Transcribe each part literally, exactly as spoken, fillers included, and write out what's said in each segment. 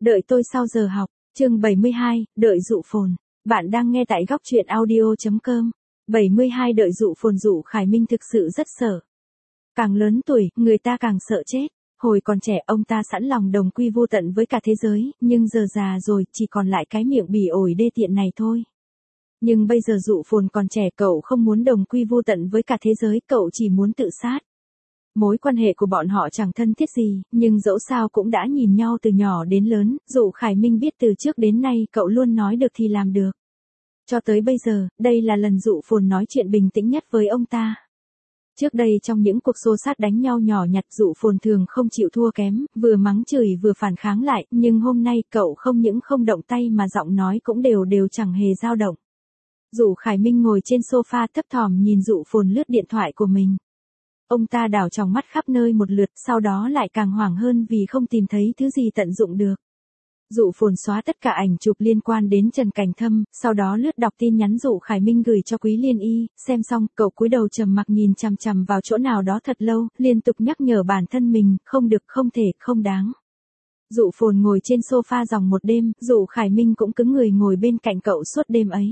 Đợi tôi sau giờ học, chương bảy mươi hai, đợi dụ phồn. Bạn đang nghe tại góc truyện audio.com. bảy mươi hai đợi dụ phồn. Dụ Khải Minh thực sự rất sợ. Càng lớn tuổi, người ta càng sợ chết. Hồi còn trẻ ông ta sẵn lòng đồng quy vô tận với cả thế giới, nhưng giờ già rồi, chỉ còn lại cái miệng bỉ ổi đê tiện này thôi. Nhưng bây giờ dụ phồn còn trẻ, cậu không muốn đồng quy vô tận với cả thế giới, cậu chỉ muốn tự sát. Mối quan hệ của bọn họ chẳng thân thiết gì, nhưng dẫu sao cũng đã nhìn nhau từ nhỏ đến lớn. Dụ Khải Minh biết từ trước đến nay cậu luôn nói được thì làm được. Cho tới bây giờ, đây là lần dụ phồn nói chuyện bình tĩnh nhất với ông ta. Trước đây trong những cuộc xô xát đánh nhau nhỏ nhặt, dụ phồn thường không chịu thua kém, vừa mắng chửi vừa phản kháng lại, nhưng hôm nay cậu không những không động tay mà giọng nói cũng đều đều chẳng hề dao động. Dụ Khải Minh ngồi trên sofa thấp thỏm nhìn dụ phồn lướt điện thoại của mình. Ông ta đảo tròng mắt khắp nơi một lượt, sau đó lại càng hoảng hơn vì không tìm thấy thứ gì tận dụng được. Dụ phồn xóa tất cả ảnh chụp liên quan đến Trần Cảnh Thâm, sau đó lướt đọc tin nhắn dụ Khải Minh gửi cho Quý Liên Y, xem xong, cậu cúi đầu trầm mặc nhìn chằm chằm vào chỗ nào đó thật lâu, liên tục nhắc nhở bản thân mình, không được, không thể, không đáng. Dụ phồn ngồi trên sofa dòng một đêm, dụ Khải Minh cũng cứng người ngồi bên cạnh cậu suốt đêm ấy.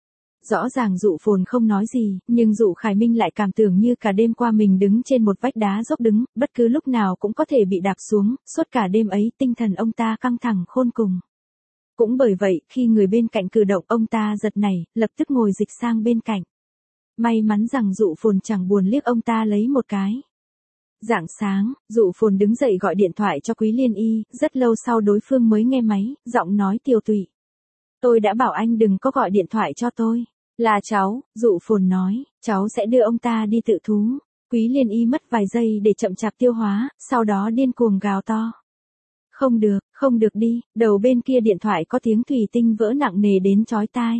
Rõ ràng dụ phồn không nói gì, nhưng dụ Khải Minh lại cảm tưởng như cả đêm qua mình đứng trên một vách đá dốc đứng, bất cứ lúc nào cũng có thể bị đạp xuống, suốt cả đêm ấy tinh thần ông ta căng thẳng khôn cùng. Cũng bởi vậy, khi người bên cạnh cử động ông ta giật nảy, lập tức ngồi dịch sang bên cạnh. May mắn rằng dụ phồn chẳng buồn liếc ông ta lấy một cái. Rạng sáng, dụ phồn đứng dậy gọi điện thoại cho Quý Liên Y, rất lâu sau đối phương mới nghe máy, giọng nói tiều tụy. Tôi đã bảo anh đừng có gọi điện thoại cho tôi. Là cháu, dụ phồn nói, cháu sẽ đưa ông ta đi tự thú. Quý Liên Y mất vài giây để chậm chạp tiêu hóa, sau đó điên cuồng gào to. Không được, không được đi, đầu bên kia điện thoại có tiếng thủy tinh vỡ nặng nề đến chói tai.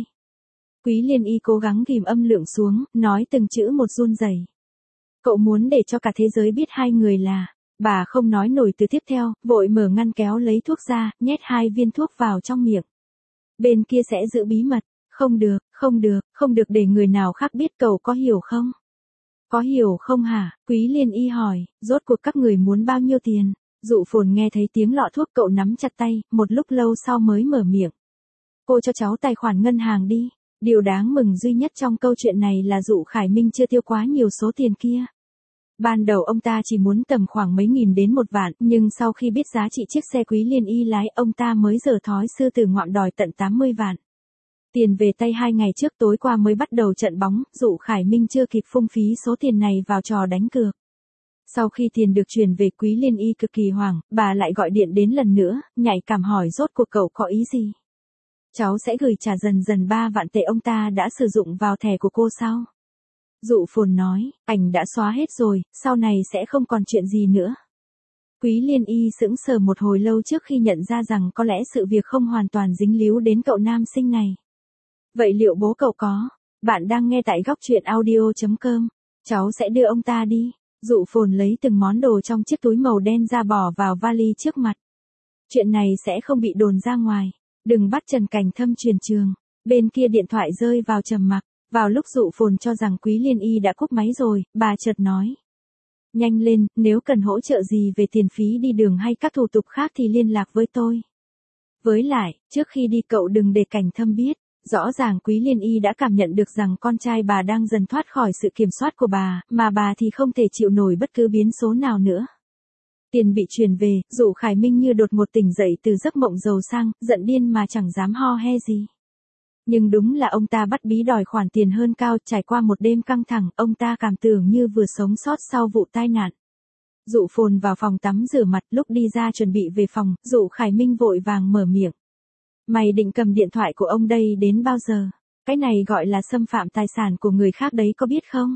Quý Liên Y cố gắng ghim âm lượng xuống, nói từng chữ một run rẩy. Cậu muốn để cho cả thế giới biết hai người là... Bà không nói nổi từ tiếp theo, vội mở ngăn kéo lấy thuốc ra, nhét hai viên thuốc vào trong miệng. Bên kia sẽ giữ bí mật. Không được, không được, không được để người nào khác biết, cậu có hiểu không? Có hiểu không hả? Quý Liên Y hỏi, rốt cuộc các người muốn bao nhiêu tiền? Dụ phồn nghe thấy tiếng lọ thuốc cậu nắm chặt tay, một lúc lâu sau mới mở miệng. Cô cho cháu tài khoản ngân hàng đi. Điều đáng mừng duy nhất trong câu chuyện này là dụ Khải Minh chưa tiêu quá nhiều số tiền kia. Ban đầu ông ta chỉ muốn tầm khoảng mấy nghìn đến một vạn, nhưng sau khi biết giá trị chiếc xe Quý Liên Y lái, ông ta mới giở thói sư tử ngoạm đòi tận tám mươi vạn. Tiền về tay hai ngày trước, tối qua mới bắt đầu trận bóng, dụ Khải Minh chưa kịp phung phí số tiền này vào trò đánh cược. Sau khi tiền được chuyển về, Quý Liên Y cực kỳ hoảng, bà lại gọi điện đến lần nữa, nhạy cảm hỏi rốt cuộc cậu có ý gì? Cháu sẽ gửi trả dần dần ba vạn tệ ông ta đã sử dụng vào thẻ của cô sao? Dụ phồn nói, ảnh đã xóa hết rồi, sau này sẽ không còn chuyện gì nữa. Quý Liên Y sững sờ một hồi lâu trước khi nhận ra rằng có lẽ sự việc không hoàn toàn dính líu đến cậu nam sinh này. Vậy liệu bố cậu có? Bạn đang nghe tại góc truyện audio.com. Cháu sẽ đưa ông ta đi. Dụ phồn lấy từng món đồ trong chiếc túi màu đen ra bỏ vào vali trước mặt. Chuyện này sẽ không bị đồn ra ngoài. Đừng bắt Trần Cảnh Thâm truyền trường. Bên kia điện thoại rơi vào trầm mặc. Vào lúc dụ phồn cho rằng Quý Liên Y đã cúp máy rồi, bà chợt nói. Nhanh lên, nếu cần hỗ trợ gì về tiền phí đi đường hay các thủ tục khác thì liên lạc với tôi. Với lại, trước khi đi cậu đừng để Cảnh Thâm biết. Rõ ràng Quý Liên Y đã cảm nhận được rằng con trai bà đang dần thoát khỏi sự kiểm soát của bà, mà bà thì không thể chịu nổi bất cứ biến số nào nữa. Tiền bị truyền về, dụ Khải Minh như đột ngột tỉnh dậy từ giấc mộng giàu sang, giận điên mà chẳng dám ho he gì. Nhưng đúng là ông ta bắt bí đòi khoản tiền hơn cao, trải qua một đêm căng thẳng, ông ta cảm tưởng như vừa sống sót sau vụ tai nạn. Dụ phồn vào phòng tắm rửa mặt, lúc đi ra chuẩn bị về phòng, dụ Khải Minh vội vàng mở miệng. Mày định cầm điện thoại của ông đây đến bao giờ? Cái này gọi là xâm phạm tài sản của người khác đấy, có biết không?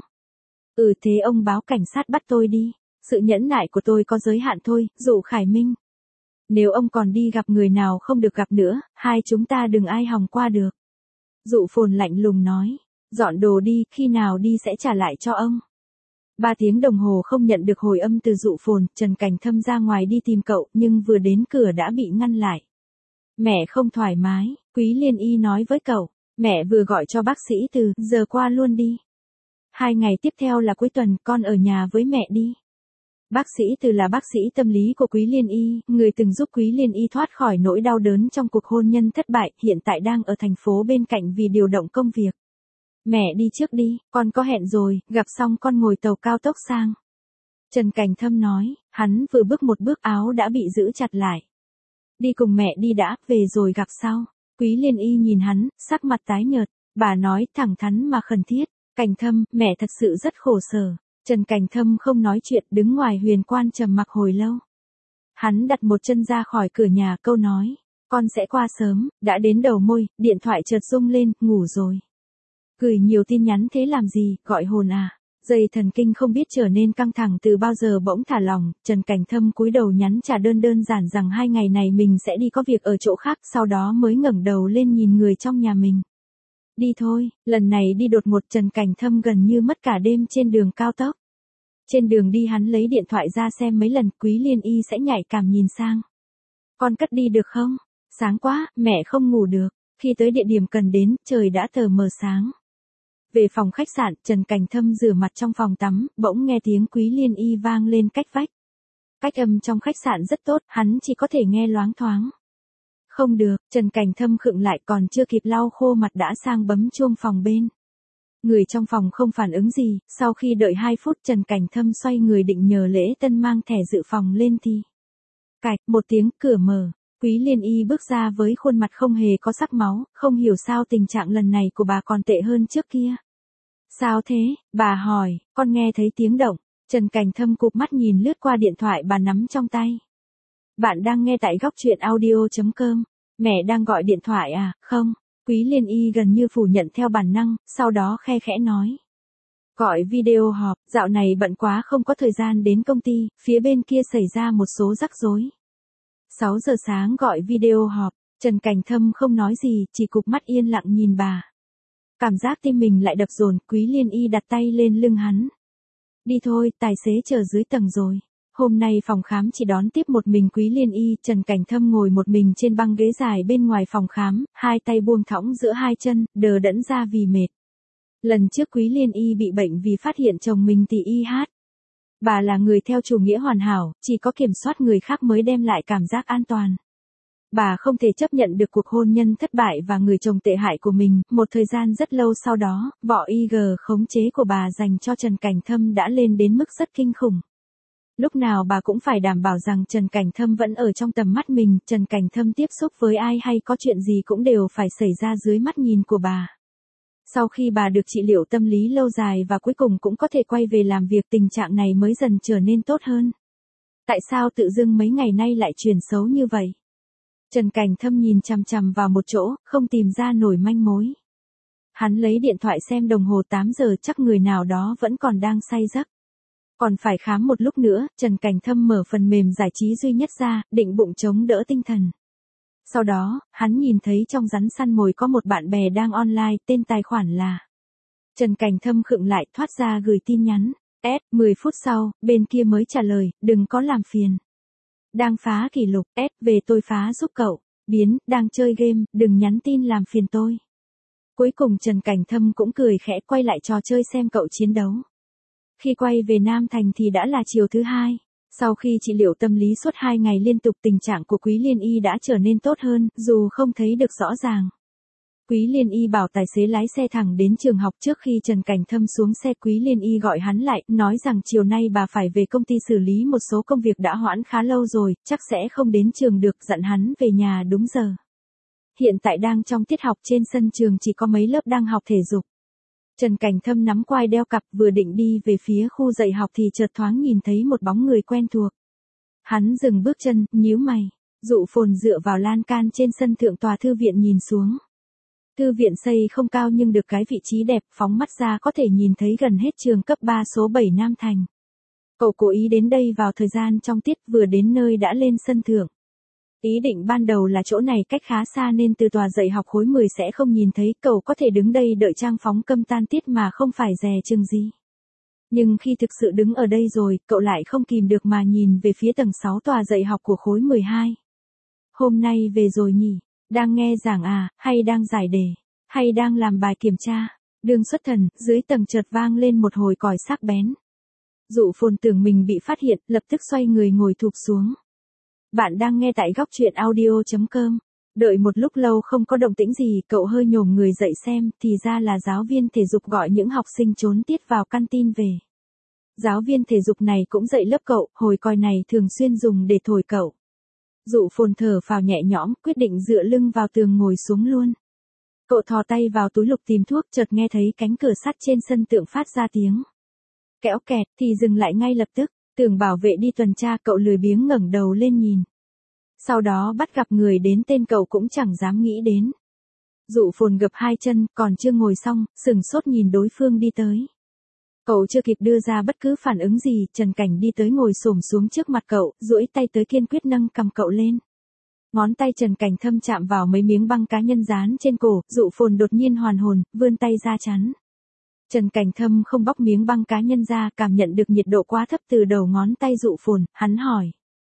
Ừ, thế ông báo cảnh sát bắt tôi đi. Sự nhẫn nại của tôi có giới hạn thôi, dụ Khải Minh. Nếu ông còn đi gặp người nào không được gặp nữa, hai chúng ta đừng ai hòng qua được. Dụ phồn lạnh lùng nói. Dọn đồ đi, khi nào đi sẽ trả lại cho ông. Ba tiếng đồng hồ không nhận được hồi âm từ dụ phồn, Trần Cảnh Thâm ra ngoài đi tìm cậu, nhưng vừa đến cửa đã bị ngăn lại. Mẹ không thoải mái, Quý Liên Y nói với cậu. Mẹ vừa gọi cho bác sĩ từ, giờ qua luôn đi. Hai ngày tiếp theo là cuối tuần, con ở nhà với mẹ đi. Bác sĩ Từ là bác sĩ tâm lý của Quý Liên Y, người từng giúp Quý Liên Y thoát khỏi nỗi đau đớn trong cuộc hôn nhân thất bại, hiện tại đang ở thành phố bên cạnh vì điều động công việc. Mẹ đi trước đi, con có hẹn rồi, gặp xong con ngồi tàu cao tốc sang. Trần Cảnh Thâm nói, hắn vừa bước một bước áo đã bị giữ chặt lại. Đi cùng mẹ đi đã, về rồi gặp sau. Quý Liên Y nhìn hắn, sắc mặt tái nhợt, bà nói thẳng thắn mà khẩn thiết, Cảnh Thâm, mẹ thật sự rất khổ sở. Trần Cảnh Thâm không nói chuyện, đứng ngoài huyền quan trầm mặc hồi lâu. Hắn đặt một chân ra khỏi cửa nhà, câu nói, con sẽ qua sớm, đã đến đầu môi, điện thoại chợt rung lên, ngủ rồi. Gửi nhiều tin nhắn thế làm gì, gọi hồn à. Dây thần kinh không biết trở nên căng thẳng từ bao giờ bỗng thả lỏng, Trần Cảnh Thâm cúi đầu nhắn trả đơn đơn giản rằng hai ngày này mình sẽ đi có việc ở chỗ khác, sau đó mới ngẩng đầu lên nhìn người trong nhà mình. Đi thôi, lần này đi đột ngột, Trần Cảnh Thâm gần như mất cả đêm trên đường cao tốc. Trên đường đi hắn lấy điện thoại ra xem mấy lần, Quý Liên Y sẽ nhạy cảm nhìn sang. Con cất đi được không? Sáng quá, mẹ không ngủ được. Khi tới địa điểm cần đến, trời đã tờ mờ sáng. Về phòng khách sạn, Trần Cảnh Thâm rửa mặt trong phòng tắm, bỗng nghe tiếng Quý Liên Y vang lên cách vách. Cách âm trong khách sạn rất tốt, hắn chỉ có thể nghe loáng thoáng. Không được, Trần Cảnh Thâm khựng lại, còn chưa kịp lau khô mặt đã sang bấm chuông phòng bên. Người trong phòng không phản ứng gì, sau khi đợi hai phút Trần Cảnh Thâm xoay người định nhờ Lễ Tân mang thẻ dự phòng lên thì. Cạch, một tiếng, cửa mở, Quý Liên Y bước ra với khuôn mặt không hề có sắc máu, không hiểu sao tình trạng lần này của bà còn tệ hơn trước kia. Sao thế, bà hỏi, con nghe thấy tiếng động, Trần Cảnh Thâm cụp mắt nhìn lướt qua điện thoại bà nắm trong tay. Bạn đang nghe tại góc truyện audio chấm com, mẹ đang gọi điện thoại à, không? Quý Liên Y gần như phủ nhận theo bản năng, sau đó khe khẽ nói. Gọi video họp, dạo này bận quá không có thời gian đến công ty, phía bên kia xảy ra một số rắc rối. sáu giờ sáng gọi video họp, Trần Cảnh Thâm không nói gì, chỉ cụp mắt yên lặng nhìn bà. Cảm giác tim mình lại đập dồn, Quý Liên Y đặt tay lên lưng hắn. Đi thôi, tài xế chờ dưới tầng rồi. Hôm nay phòng khám chỉ đón tiếp một mình Quý Liên Y, Trần Cảnh Thâm ngồi một mình trên băng ghế dài bên ngoài phòng khám, hai tay buông thõng giữa hai chân, đờ đẫn ra vì mệt. Lần trước Quý Liên Y bị bệnh vì phát hiện chồng mình tỉ y hát. Bà là người theo chủ nghĩa hoàn hảo, chỉ có kiểm soát người khác mới đem lại cảm giác an toàn. Bà không thể chấp nhận được cuộc hôn nhân thất bại và người chồng tệ hại của mình, một thời gian rất lâu sau đó, vỏ i giê khống chế của bà dành cho Trần Cảnh Thâm đã lên đến mức rất kinh khủng. Lúc nào bà cũng phải đảm bảo rằng Trần Cảnh Thâm vẫn ở trong tầm mắt mình, Trần Cảnh Thâm tiếp xúc với ai hay có chuyện gì cũng đều phải xảy ra dưới mắt nhìn của bà. Sau khi bà được trị liệu tâm lý lâu dài và cuối cùng cũng có thể quay về làm việc, tình trạng này mới dần trở nên tốt hơn. Tại sao tự dưng mấy ngày nay lại chuyển xấu như vậy? Trần Cảnh Thâm nhìn chằm chằm vào một chỗ, không tìm ra nổi manh mối. Hắn lấy điện thoại xem đồng hồ tám giờ, chắc người nào đó vẫn còn đang say giấc. Còn phải khám một lúc nữa, Trần Cảnh Thâm mở phần mềm giải trí duy nhất ra, định bụng chống đỡ tinh thần. Sau đó, hắn nhìn thấy trong rắn săn mồi có một bạn bè đang online, tên tài khoản là. Trần Cảnh Thâm khựng lại, thoát ra gửi tin nhắn. S, mười phút sau, bên kia mới trả lời, đừng có làm phiền. Đang phá kỷ lục, S, về tôi phá giúp cậu. Biến, đang chơi game, đừng nhắn tin làm phiền tôi. Cuối cùng Trần Cảnh Thâm cũng cười khẽ quay lại trò chơi xem cậu chiến đấu. Khi quay về Nam Thành thì đã là chiều thứ hai. Sau khi trị liệu tâm lý suốt hai ngày liên tục, tình trạng của Quý Liên Y đã trở nên tốt hơn, dù không thấy được rõ ràng. Quý Liên Y bảo tài xế lái xe thẳng đến trường học. Trước khi Trần Cảnh Thâm xuống xe, Quý Liên Y gọi hắn lại, nói rằng chiều nay bà phải về công ty xử lý một số công việc đã hoãn khá lâu rồi, chắc sẽ không đến trường được, dặn hắn về nhà đúng giờ. Hiện tại đang trong tiết học, trên sân trường chỉ có mấy lớp đang học thể dục. Trần Cảnh Thâm nắm quai đeo cặp, vừa định đi về phía khu dạy học thì chợt thoáng nhìn thấy một bóng người quen thuộc. Hắn dừng bước chân, nhíu mày. Dụ Phồn dựa vào lan can trên sân thượng tòa thư viện nhìn xuống. Thư viện xây không cao nhưng được cái vị trí đẹp, phóng mắt ra có thể nhìn thấy gần hết trường cấp ba số bảy Nam Thành. Cậu cố ý đến đây vào thời gian trong tiết, vừa đến nơi đã lên sân thượng. Ý định ban đầu là chỗ này cách khá xa nên từ tòa dạy học khối mười sẽ không nhìn thấy, cậu có thể đứng đây đợi trang phóng câm tan tiết mà không phải dè chừng gì. Nhưng khi thực sự đứng ở đây rồi, cậu lại không kìm được mà nhìn về phía tầng sáu tòa dạy học của khối mười hai. Hôm nay về rồi nhỉ? Đang nghe giảng à, hay đang giải đề, hay đang làm bài kiểm tra? Đường xuất thần, dưới tầng chợt vang lên một hồi còi sắc bén. Dụ phồn tưởng mình bị phát hiện, lập tức xoay người ngồi thụp xuống. Bạn đang nghe tại góc truyện audio.com. Đợi một lúc lâu không có động tĩnh gì, cậu hơi nhổm người dậy xem, thì ra là giáo viên thể dục gọi những học sinh trốn tiết vào canteen về. Giáo viên thể dục này cũng dạy lớp cậu, hồi còi này thường xuyên dùng để thổi cậu. Dụ phồn thở phào nhẹ nhõm, quyết định dựa lưng vào tường ngồi xuống luôn. Cậu thò tay vào túi lục tìm thuốc, chợt nghe thấy cánh cửa sắt trên sân thượng phát ra tiếng kéo kẹt, thì dừng lại ngay lập tức. Tưởng bảo vệ đi tuần tra, cậu lười biếng ngẩng đầu lên nhìn. Sau đó bắt gặp người đến tên cậu cũng chẳng dám nghĩ đến. Dụ phồn gập hai chân, còn chưa ngồi xong, sừng sốt nhìn đối phương đi tới. Cậu chưa kịp đưa ra bất cứ phản ứng gì, Trần Cảnh đi tới ngồi xổm xuống trước mặt cậu, duỗi tay tới kiên quyết nâng cầm cậu lên. Ngón tay Trần Cảnh thâm chạm vào mấy miếng băng cá nhân dán trên cổ, Dụ phồn đột nhiên hoàn hồn, vươn tay ra chắn. Trần Cảnh Thâm không bóc miếng băng cá nhân ra, cảm nhận được nhiệt độ quá thấp từ đầu ngón tay Dụ phồn, hắn hỏi.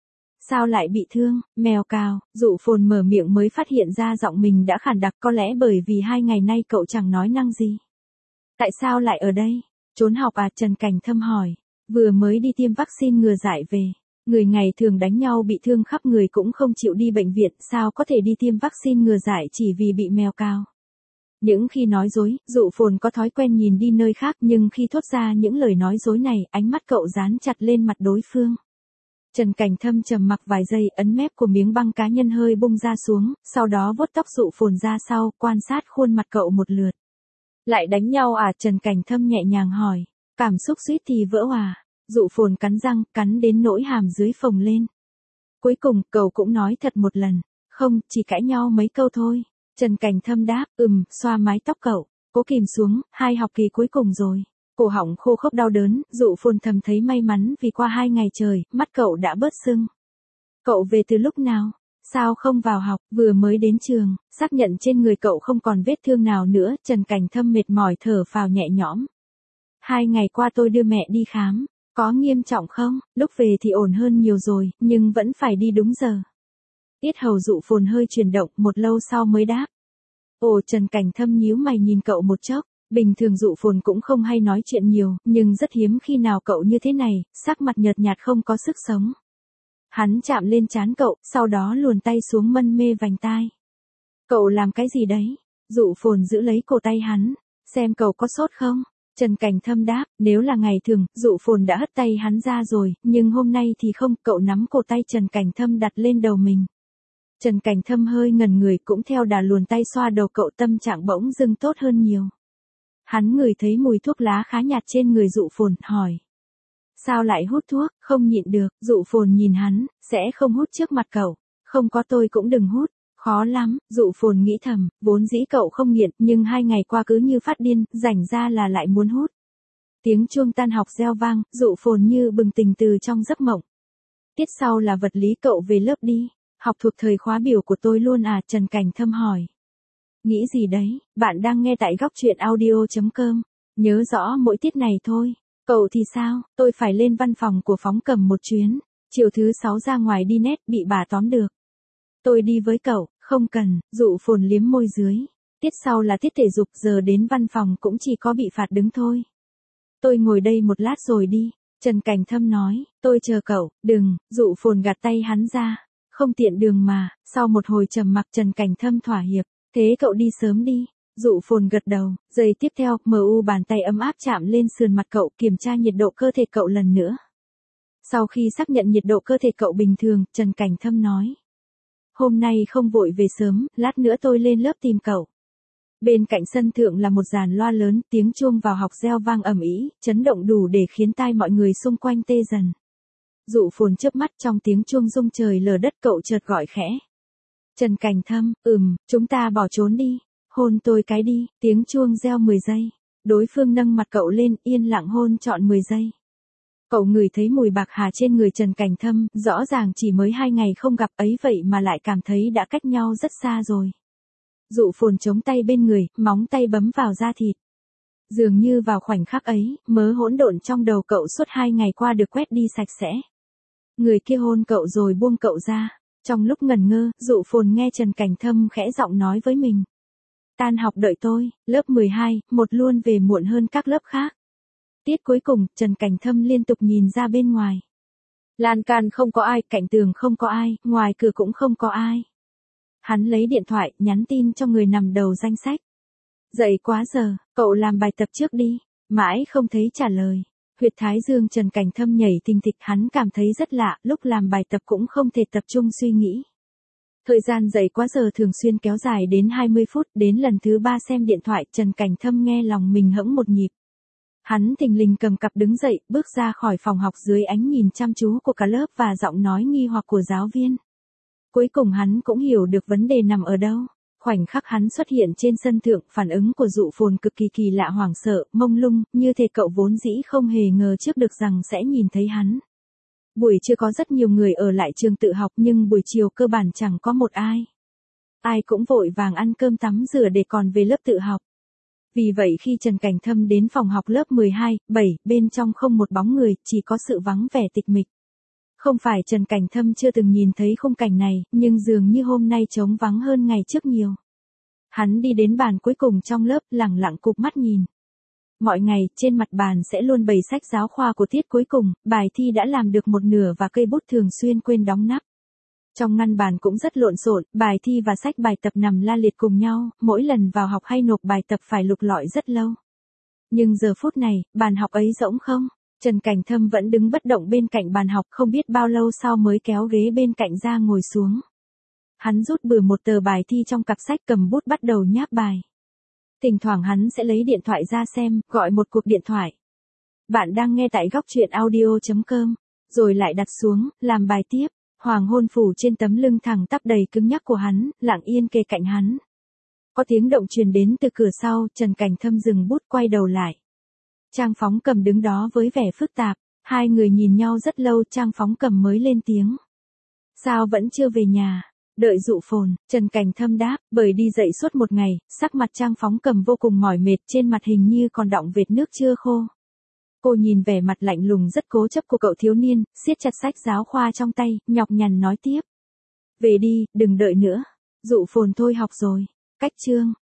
Sao lại bị thương, mèo cào? Dụ phồn mở miệng mới phát hiện ra giọng mình đã khản đặc, có lẽ bởi vì hai ngày nay cậu chẳng nói năng gì. Tại sao lại ở đây? Trốn học à? Trần Cảnh Thâm hỏi. Vừa mới đi tiêm vaccine ngừa dại về. Người ngày thường đánh nhau bị thương khắp người cũng không chịu đi bệnh viện, sao có thể đi tiêm vaccine ngừa dại chỉ vì bị mèo cào? Những khi nói dối, Dụ phồn có thói quen nhìn đi nơi khác, nhưng khi thốt ra những lời nói dối này, ánh mắt cậu dán chặt lên mặt đối phương. Trần Cảnh Thâm trầm mặc vài giây, ấn mép của miếng băng cá nhân hơi bung ra xuống, sau đó vuốt tóc Dụ phồn ra sau, quan sát khuôn mặt cậu một lượt. Lại đánh nhau à? Trần Cảnh Thâm nhẹ nhàng hỏi. Cảm xúc suýt thì vỡ hòa. Dụ phồn cắn răng, cắn đến nỗi hàm dưới phồng lên. Cuối cùng, cậu cũng nói thật một lần. Không, chỉ cãi nhau mấy câu thôi. Trần Cảnh Thâm đáp, ừm, xoa mái tóc cậu. Cố kìm xuống, hai học kỳ cuối cùng rồi. Cổ họng khô khốc đau đớn, Dụ phồn thầm thấy may mắn vì qua hai ngày trời, mắt cậu đã bớt sưng. Cậu về từ lúc nào? Sao không vào học? Vừa mới đến trường, xác nhận trên người cậu không còn vết thương nào nữa, Trần Cảnh Thâm mệt mỏi thở phào nhẹ nhõm. Hai ngày qua tôi đưa mẹ đi khám. Có nghiêm trọng không? Lúc về thì ổn hơn nhiều rồi, nhưng vẫn phải đi đúng giờ. Yết hầu Dụ phồn hơi chuyển động, một lâu sau mới đáp. Ồ, Trần Cảnh Thâm nhíu mày nhìn cậu một chốc. Bình thường Dụ phồn cũng không hay nói chuyện nhiều, nhưng rất hiếm khi nào cậu như thế này, sắc mặt nhợt nhạt không có sức sống. Hắn chạm lên trán cậu, sau đó luồn tay xuống mân mê vành tai. Cậu làm cái gì đấy? Dụ phồn giữ lấy cổ tay hắn. Xem cậu có sốt không? Trần Cảnh Thâm đáp, nếu là ngày thường, Dụ phồn đã hất tay hắn ra rồi, nhưng hôm nay thì không, cậu nắm cổ tay Trần Cảnh Thâm đặt lên đầu mình. Trần Cảnh Thâm hơi ngẩn người, cũng theo đà luồn tay xoa đầu cậu, tâm trạng bỗng dưng tốt hơn nhiều. Hắn ngửi thấy mùi thuốc lá khá nhạt trên người Dụ phồn, hỏi. Sao lại hút thuốc? Không nhịn được. Dụ phồn nhìn hắn, sẽ không hút trước mặt cậu. Không có tôi cũng đừng hút. Khó lắm, Dụ phồn nghĩ thầm, vốn dĩ cậu không nghiện, nhưng hai ngày qua cứ như phát điên, rảnh ra là lại muốn hút. Tiếng chuông tan học reo vang, Dụ phồn như bừng tỉnh từ trong giấc mộng. Tiết sau là vật lý, cậu về lớp đi. Học thuộc thời khóa biểu của tôi luôn à? Trần Cảnh Thâm hỏi. Nghĩ gì đấy? Bạn đang nghe tại góc truyện audio.com. Nhớ rõ mỗi tiết này thôi. Cậu thì sao? Tôi phải lên văn phòng của Phóng Cầm một chuyến. Chiều thứ sáu ra ngoài đi nét, bị bà tóm được. Tôi đi với cậu. Không cần. Dụ phồn liếm môi dưới. Tiết sau là tiết thể dục, giờ đến văn phòng cũng chỉ có bị phạt đứng thôi. Tôi ngồi đây một lát rồi đi. Trần Cảnh Thâm nói. Tôi chờ cậu. Đừng. Dụ phồn gạt tay hắn ra. Không tiện đường mà. Sau một hồi trầm mặc, Trần Cảnh Thâm thỏa hiệp. Thế cậu đi sớm đi. Dụ phồn gật đầu. Giây tiếp theo, em u bàn tay ấm áp chạm lên sườn mặt cậu, kiểm tra nhiệt độ cơ thể cậu lần nữa. Sau khi xác nhận nhiệt độ cơ thể cậu bình thường, Trần Cảnh Thâm nói. Hôm nay không vội về sớm, lát nữa tôi lên lớp tìm cậu. Bên cạnh sân thượng là một dàn loa lớn, tiếng chuông vào học reo vang ầm ĩ, chấn động đủ để khiến tai mọi người xung quanh tê dần. Dụ phồn chớp mắt, trong tiếng chuông rung trời lở đất, cậu chợt gọi khẽ. Trần Cảnh Thâm, ừm, chúng ta bỏ trốn đi. Hôn tôi cái đi. Tiếng chuông reo mười giây. Đối phương nâng mặt cậu lên, yên lặng hôn trọn mười giây. Cậu ngửi thấy mùi bạc hà trên người Trần Cảnh Thâm, rõ ràng chỉ mới hai ngày không gặp ấy vậy mà lại cảm thấy đã cách nhau rất xa rồi. Dụ phồn chống tay bên người, móng tay bấm vào da thịt. Dường như vào khoảnh khắc ấy, mớ hỗn độn trong đầu cậu suốt hai ngày qua được quét đi sạch sẽ. Người kia hôn cậu rồi buông cậu ra. Trong lúc ngẩn ngơ, Dụ phồn nghe Trần Cảnh Thâm khẽ giọng nói với mình. Tan học đợi tôi, lớp mười hai, một luôn về muộn hơn các lớp khác. Tiết cuối cùng, Trần Cảnh Thâm liên tục nhìn ra bên ngoài. Lan can không có ai, cạnh tường không có ai, ngoài cửa cũng không có ai. Hắn lấy điện thoại, nhắn tin cho người nằm đầu danh sách. Dậy quá giờ, cậu làm bài tập trước đi. Mãi không thấy trả lời. Huyệt thái dương Trần Cảnh Thâm nhảy thình thịch, hắn cảm thấy rất lạ, lúc làm bài tập cũng không thể tập trung suy nghĩ. Thời gian dậy quá giờ thường xuyên kéo dài đến hai mươi phút, đến lần thứ ba xem điện thoại, Trần Cảnh Thâm nghe lòng mình hững một nhịp. Hắn thình lình cầm cặp đứng dậy, bước ra khỏi phòng học dưới ánh nhìn chăm chú của cả lớp và giọng nói nghi hoặc của giáo viên. Cuối cùng hắn cũng hiểu được vấn đề nằm ở đâu. Khoảnh khắc hắn xuất hiện trên sân thượng, phản ứng của Dụ Phồn cực kỳ kỳ lạ, hoảng sợ, mông lung, như thể cậu vốn dĩ không hề ngờ trước được rằng sẽ nhìn thấy hắn. Buổi trưa có rất nhiều người ở lại trường tự học nhưng buổi chiều cơ bản chẳng có một ai. Ai cũng vội vàng ăn cơm tắm rửa để còn về lớp tự học. Vì vậy khi Trần Cảnh Thâm đến phòng học lớp mười hai, bảy, bên trong không một bóng người, chỉ có sự vắng vẻ tịch mịch. Không phải Trần Cảnh Thâm chưa từng nhìn thấy khung cảnh này, nhưng dường như hôm nay trống vắng hơn ngày trước nhiều. Hắn đi đến bàn cuối cùng trong lớp, lẳng lặng cụp mắt nhìn. Mọi ngày, trên mặt bàn sẽ luôn bày sách giáo khoa của tiết cuối cùng, bài thi đã làm được một nửa và cây bút thường xuyên quên đóng nắp. Trong ngăn bàn cũng rất lộn xộn, bài thi và sách bài tập nằm la liệt cùng nhau, mỗi lần vào học hay nộp bài tập phải lục lọi rất lâu. Nhưng giờ phút này, bàn học ấy rỗng không? Trần Cảnh Thâm vẫn đứng bất động bên cạnh bàn học, không biết bao lâu sau mới kéo ghế bên cạnh ra ngồi xuống. Hắn rút bừa một tờ bài thi trong cặp sách, cầm bút bắt đầu nháp bài. Thỉnh thoảng hắn sẽ lấy điện thoại ra xem, gọi một cuộc điện thoại. Bạn đang nghe tại góc truyện audio chấm com, rồi lại đặt xuống, làm bài tiếp. Hoàng hôn phủ trên tấm lưng thẳng tắp đầy cứng nhắc của hắn, lặng yên kề cạnh hắn. Có tiếng động truyền đến từ cửa sau, Trần Cảnh Thâm dừng bút, quay đầu lại. Trang Phóng Cầm đứng đó với vẻ phức tạp, hai người nhìn nhau rất lâu, Trang Phóng Cầm mới lên tiếng. Sao vẫn chưa về nhà? Đợi Dụ Phồn, Trần Cảnh Thâm đáp, bởi đi dậy suốt một ngày, sắc mặt Trang Phóng Cầm vô cùng mỏi mệt, trên mặt hình như còn đọng vệt nước chưa khô. Cô nhìn vẻ mặt lạnh lùng rất cố chấp của cậu thiếu niên, siết chặt sách giáo khoa trong tay, nhọc nhằn nói tiếp. Về đi, đừng đợi nữa. Dụ Phồn thôi học rồi. Cách chương.